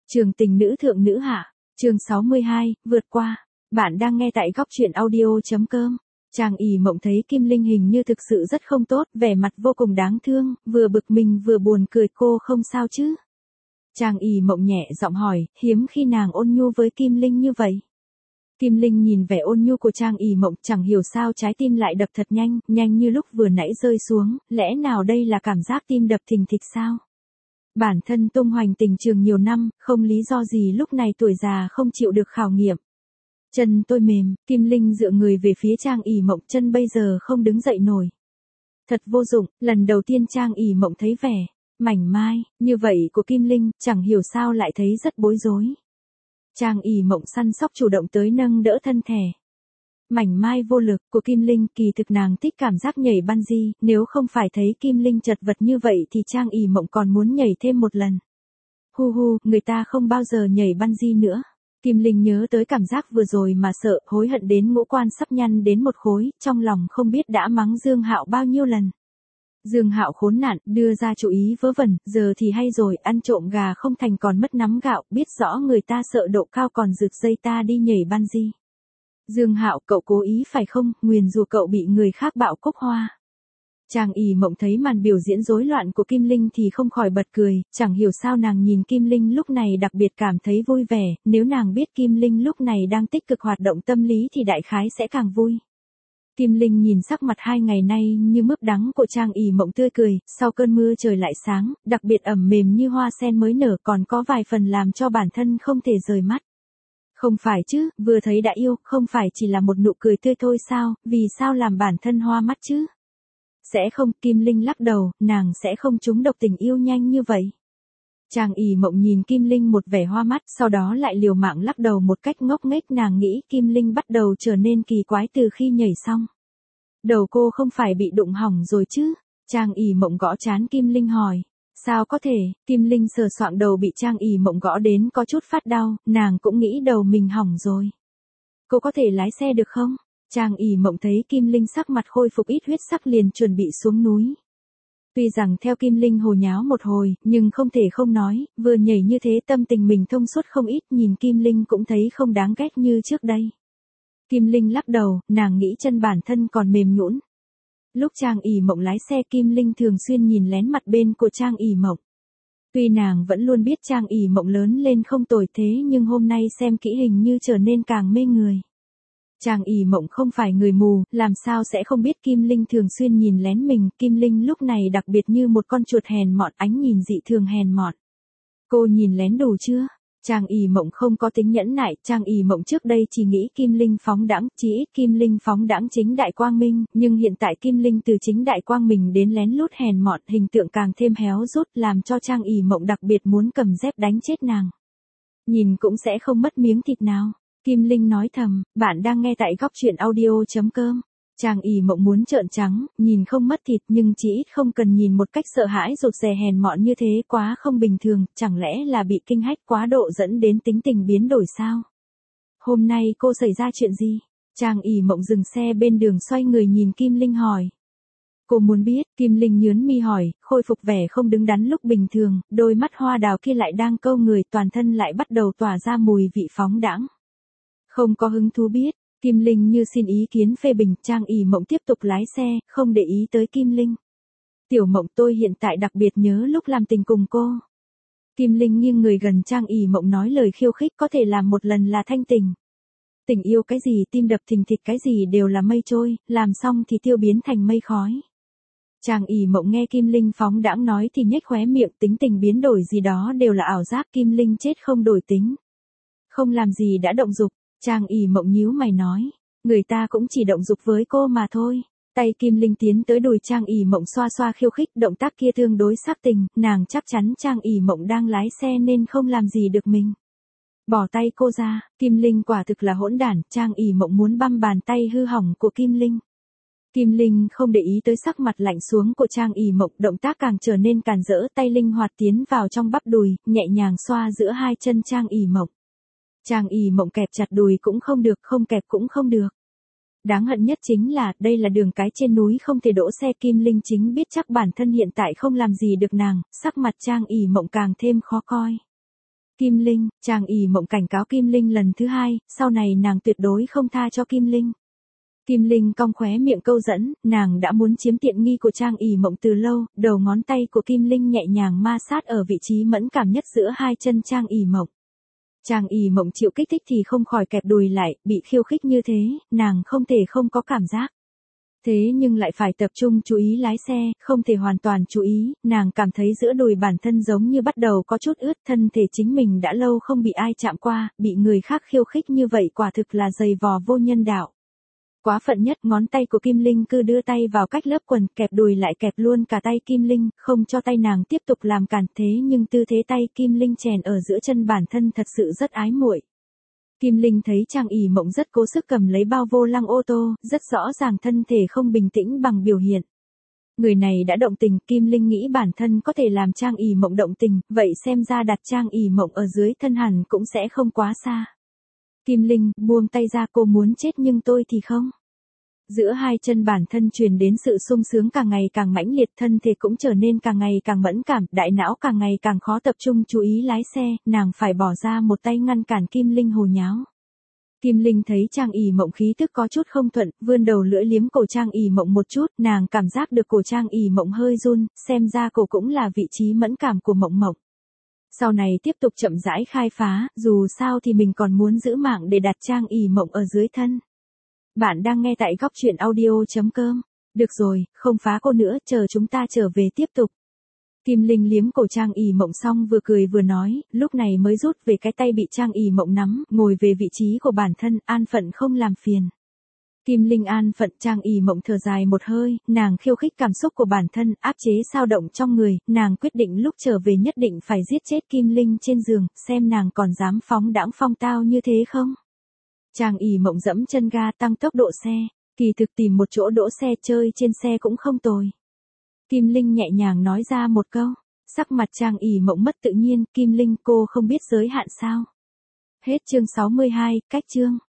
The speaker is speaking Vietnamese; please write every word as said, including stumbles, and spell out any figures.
Trường tình nữ thượng nữ hạ, chương sáu mươi hai, vượt qua. Bạn đang nghe tại góc truyện audio.com. Trang ỉ mộng thấy Kim Linh hình như thực sự rất không tốt, vẻ mặt vô cùng đáng thương, vừa bực mình vừa buồn cười. Cô không sao chứ? Trang ỉ mộng nhẹ giọng hỏi, hiếm khi nàng ôn nhu với Kim Linh như vậy. Kim Linh nhìn vẻ ôn nhu của Trang ỉ mộng, chẳng hiểu sao trái tim lại đập thật nhanh, nhanh như lúc vừa nãy rơi xuống, lẽ nào đây là cảm giác tim đập thình thịch sao? Bản thân tung hoành tình trường nhiều năm, không lý do gì lúc này tuổi già không chịu được khảo nghiệm. Chân tôi mềm, Kim Linh dựa người về phía Trang ỉ mộng, chân bây giờ không đứng dậy nổi. Thật vô dụng, lần đầu tiên Trang ỉ mộng thấy vẻ mảnh mai như vậy của Kim Linh, chẳng hiểu sao lại thấy rất bối rối. Trang ỉ mộng săn sóc chủ động tới nâng đỡ thân thể mảnh mai vô lực của Kim Linh, kỳ thực nàng thích cảm giác nhảy bungee, nếu không phải thấy Kim Linh chật vật như vậy thì Trang ỉ mộng còn muốn nhảy thêm một lần. Hu hu, người ta không bao giờ nhảy bungee nữa. Kim Linh nhớ tới cảm giác vừa rồi mà sợ, hối hận đến ngũ quan sắp nhăn đến một khối, trong lòng không biết đã mắng Dương Hạo bao nhiêu lần. Dương Hạo khốn nạn, đưa ra chủ ý vớ vẩn, giờ thì hay rồi, ăn trộm gà không thành còn mất nắm gạo, biết rõ người ta sợ độ cao còn rượt dây ta đi nhảy bungee. Dương Hạo, cậu cố ý phải không, nguyền rủa cậu bị người khác bạo cúc hoa. Trang ỉ mộng thấy màn biểu diễn rối loạn của Kim Linh thì không khỏi bật cười, chẳng hiểu sao nàng nhìn Kim Linh lúc này đặc biệt cảm thấy vui vẻ, nếu nàng biết Kim Linh lúc này đang tích cực hoạt động tâm lý thì đại khái sẽ càng vui. Kim Linh nhìn sắc mặt hai ngày nay như mướp đắng của Trang ỉ mộng tươi cười, sau cơn mưa trời lại sáng, đặc biệt ẩm mềm như hoa sen mới nở, còn có vài phần làm cho bản thân không thể rời mắt. Không phải chứ, vừa thấy đã yêu, không phải chỉ là một nụ cười tươi thôi sao, vì sao làm bản thân hoa mắt chứ? Sẽ không, Kim Linh lắc đầu, nàng sẽ không trúng độc tình yêu nhanh như vậy. Trang ỉ mộng nhìn Kim Linh một vẻ hoa mắt, sau đó lại liều mạng lắc đầu một cách ngốc nghếch, nàng nghĩ Kim Linh bắt đầu trở nên kỳ quái từ khi nhảy xong. Đầu cô không phải bị đụng hỏng rồi chứ? Trang ỉ mộng gõ trán Kim Linh hỏi. Sao có thể? Kim Linh sờ soạng đầu bị Trang ỉ mộng gõ đến có chút phát đau, nàng cũng nghĩ đầu mình hỏng rồi. Cô có thể lái xe được không? Trang ỉ mộng thấy Kim Linh sắc mặt khôi phục ít huyết sắc liền chuẩn bị xuống núi. Tuy rằng theo Kim Linh hồ nháo một hồi, nhưng không thể không nói, vừa nhảy như thế tâm tình mình thông suốt không ít, nhìn Kim Linh cũng thấy không đáng ghét như trước đây. Kim Linh lắc đầu, nàng nghĩ chân bản thân còn mềm nhũn. Lúc Trang ỉ mộng lái xe Kim Linh thường xuyên nhìn lén mặt bên của Trang ỉ mộng. Tuy nàng vẫn luôn biết Trang ỉ mộng lớn lên không tồi thế nhưng hôm nay xem kỹ hình như trở nên càng mê người. Trang ỉ mộng không phải người mù, làm sao sẽ không biết Kim Linh thường xuyên nhìn lén mình, Kim Linh lúc này đặc biệt như một con chuột hèn mọn, ánh nhìn dị thường hèn mọn. Cô nhìn lén đủ chưa? Trang ỉ mộng không có tính nhẫn nại, Trang ỉ mộng trước đây chỉ nghĩ Kim Linh phóng đãng, chỉ ít Kim Linh phóng đãng chính đại quang minh, nhưng hiện tại Kim Linh từ chính đại quang mình đến lén lút hèn mọn, hình tượng càng thêm héo rút, làm cho Trang ỉ mộng đặc biệt muốn cầm dép đánh chết nàng. Nhìn cũng sẽ không mất miếng thịt nào. Kim Linh nói thầm, bạn đang nghe tại góc truyện audio.com. Trang ỉ mộng muốn trợn trắng, nhìn không mất thịt nhưng chỉ ít không cần nhìn một cách sợ hãi rụt rè hèn mọn như thế, quá không bình thường, chẳng lẽ là bị kinh hách quá độ dẫn đến tính tình biến đổi sao? Hôm nay cô xảy ra chuyện gì? Trang ỉ mộng dừng xe bên đường xoay người nhìn Kim Linh hỏi. Cô muốn biết, Kim Linh nhướng mi hỏi, khôi phục vẻ không đứng đắn lúc bình thường, đôi mắt hoa đào kia lại đang câu người, toàn thân lại bắt đầu tỏa ra mùi vị phóng đãng. Không có hứng thú biết, Kim Linh như xin ý kiến phê bình, Trang ỉ mộng tiếp tục lái xe, không để ý tới Kim Linh. Tiểu mộng, tôi hiện tại đặc biệt nhớ lúc làm tình cùng cô. Kim Linh nghiêng người gần Trang ỉ mộng nói lời khiêu khích, có thể làm một lần là thanh tình. Tình yêu cái gì, tim đập thình thịch cái gì đều là mây trôi, làm xong thì tiêu biến thành mây khói. Trang ỉ mộng nghe Kim Linh phóng đãng nói thì nhếch khóe miệng, tính tình biến đổi gì đó đều là ảo giác, Kim Linh chết không đổi tính. Không làm gì đã động dục. Trang ỉ mộng nhíu mày nói, người ta cũng chỉ động dục với cô mà thôi. Tay Kim Linh tiến tới đùi Trang ỉ mộng xoa xoa khiêu khích, động tác kia tương đối sắc tình, nàng chắc chắn Trang ỉ mộng đang lái xe nên không làm gì được mình. Bỏ tay cô ra, Kim Linh quả thực là hỗn đản, Trang ỉ mộng muốn băm bàn tay hư hỏng của Kim Linh. Kim Linh không để ý tới sắc mặt lạnh xuống của Trang ỉ mộng, động tác càng trở nên càn rỡ, tay linh hoạt tiến vào trong bắp đùi, nhẹ nhàng xoa giữa hai chân Trang ỉ mộng. Trang ỉ mộng kẹp chặt đùi cũng không được, không kẹp cũng không được. Đáng hận nhất chính là, đây là đường cái trên núi không thể đỗ xe, Kim Linh chính biết chắc bản thân hiện tại không làm gì được nàng, sắc mặt Trang ỉ mộng càng thêm khó coi. Kim Linh, Trang ỉ mộng cảnh cáo Kim Linh lần thứ hai, sau này nàng tuyệt đối không tha cho Kim Linh. Kim Linh cong khóe miệng câu dẫn, nàng đã muốn chiếm tiện nghi của Trang ỉ mộng từ lâu, đầu ngón tay của Kim Linh nhẹ nhàng ma sát ở vị trí mẫn cảm nhất giữa hai chân Trang ỉ mộng. Trang ỉ mộng chịu kích thích thì không khỏi kẹp đùi lại, bị khiêu khích như thế, nàng không thể không có cảm giác. Thế nhưng lại phải tập trung chú ý lái xe, không thể hoàn toàn chú ý, nàng cảm thấy giữa đùi bản thân giống như bắt đầu có chút ướt, thân thể chính mình đã lâu không bị ai chạm qua, bị người khác khiêu khích như vậy quả thực là giày vò vô nhân đạo. Quá phận nhất, ngón tay của Kim Linh cứ đưa tay vào cách lớp quần, kẹp đùi lại kẹp luôn cả tay Kim Linh, không cho tay nàng tiếp tục làm cản, thế nhưng tư thế tay Kim Linh chèn ở giữa chân bản thân thật sự rất ái muội. Kim Linh thấy Trang ỉ mộng rất cố sức cầm lấy bao vô lăng ô tô, rất rõ ràng thân thể không bình tĩnh bằng biểu hiện. Người này đã động tình, Kim Linh nghĩ bản thân có thể làm Trang ỉ mộng động tình, vậy xem ra đặt Trang ỉ mộng ở dưới thân hẳn cũng sẽ không quá xa. Kim Linh, buông tay ra, cô muốn chết nhưng tôi thì không. Giữa hai chân bản thân truyền đến sự sung sướng càng ngày càng mãnh liệt, thân thể cũng trở nên càng ngày càng mẫn cảm, đại não càng ngày càng khó tập trung chú ý lái xe, nàng phải bỏ ra một tay ngăn cản Kim Linh hồ nháo. Kim Linh thấy Trang ỉ mộng khí tức có chút không thuận, vươn đầu lưỡi liếm cổ Trang ỉ mộng một chút, nàng cảm giác được cổ Trang ỉ mộng hơi run, xem ra cổ cũng là vị trí mẫn cảm của mộng mộng. Sau này tiếp tục chậm rãi khai phá, dù sao thì mình còn muốn giữ mạng để đặt Trang ỉ mộng ở dưới thân. Bạn đang nghe tại góc truyện audio chấm com. Được rồi, không phá cô nữa, chờ chúng ta trở về tiếp tục. Kim Linh liếm cổ Trang ỉ mộng xong vừa cười vừa nói, lúc này mới rút về cái tay bị Trang ỉ mộng nắm, ngồi về vị trí của bản thân, an phận không làm phiền. Kim Linh an phận, Trang ỉ mộng thở dài một hơi, nàng khiêu khích cảm xúc của bản thân, áp chế dao động trong người, nàng quyết định lúc trở về nhất định phải giết chết Kim Linh trên giường, xem nàng còn dám phóng đãng phong tao như thế không. Trang ỉ mộng dẫm chân ga tăng tốc độ xe, kỳ thực tìm một chỗ đỗ xe chơi trên xe cũng không tồi. Kim Linh nhẹ nhàng nói ra một câu, sắc mặt Trang ỉ mộng mất tự nhiên, Kim Linh, cô không biết giới hạn sao. Hết chương sáu mươi hai, cách chương.